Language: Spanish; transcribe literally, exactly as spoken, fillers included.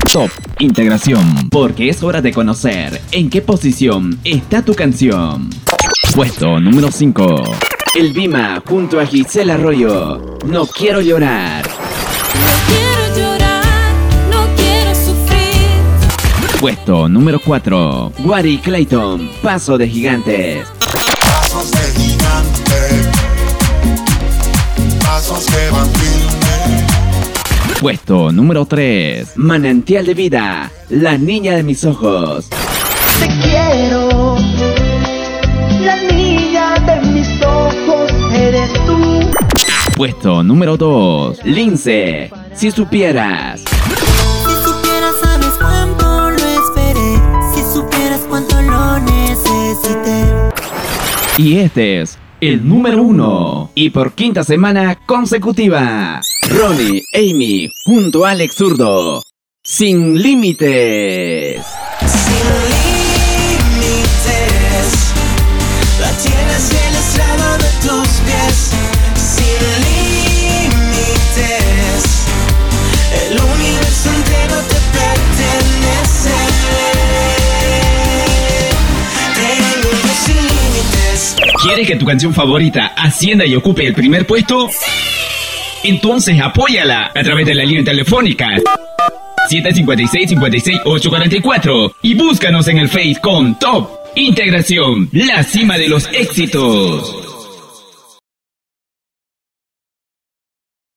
Top Integración, porque es hora de conocer en qué posición está tu canción. Puesto número cinco. El Bima junto a Giselle Arroyo. No quiero llorar. No quiero llorar, no quiero sufrir. Puesto número cuatro. Wari Clayton, Paso de Gigantes. Pasos de gigante, pasos que van firme. Puesto número tres. Manantial de Vida, La Niña de Mis Ojos. Te quiero, la niña de mis ojos eres tú. Puesto número dos. Lince, Si Supieras. Si supieras sabes cuánto lo esperé, si supieras cuánto lo necesité. Y este es el número uno. Y por quinta semana consecutiva, Ronnie, Amy, junto a Alex Zurdo. Sin Límites. Sin límites, la tienes en el estrado de tus pies. Sin límites, el universo entero te pertenece. Tengo sin límites. ¿Quieres que tu canción favorita ascienda y ocupe el primer puesto? Entonces apóyala a través de la línea telefónica siete cinco seis, cinco seis, ocho cuatro cuatro y búscanos en el Face con Top Integración, la cima de los éxitos.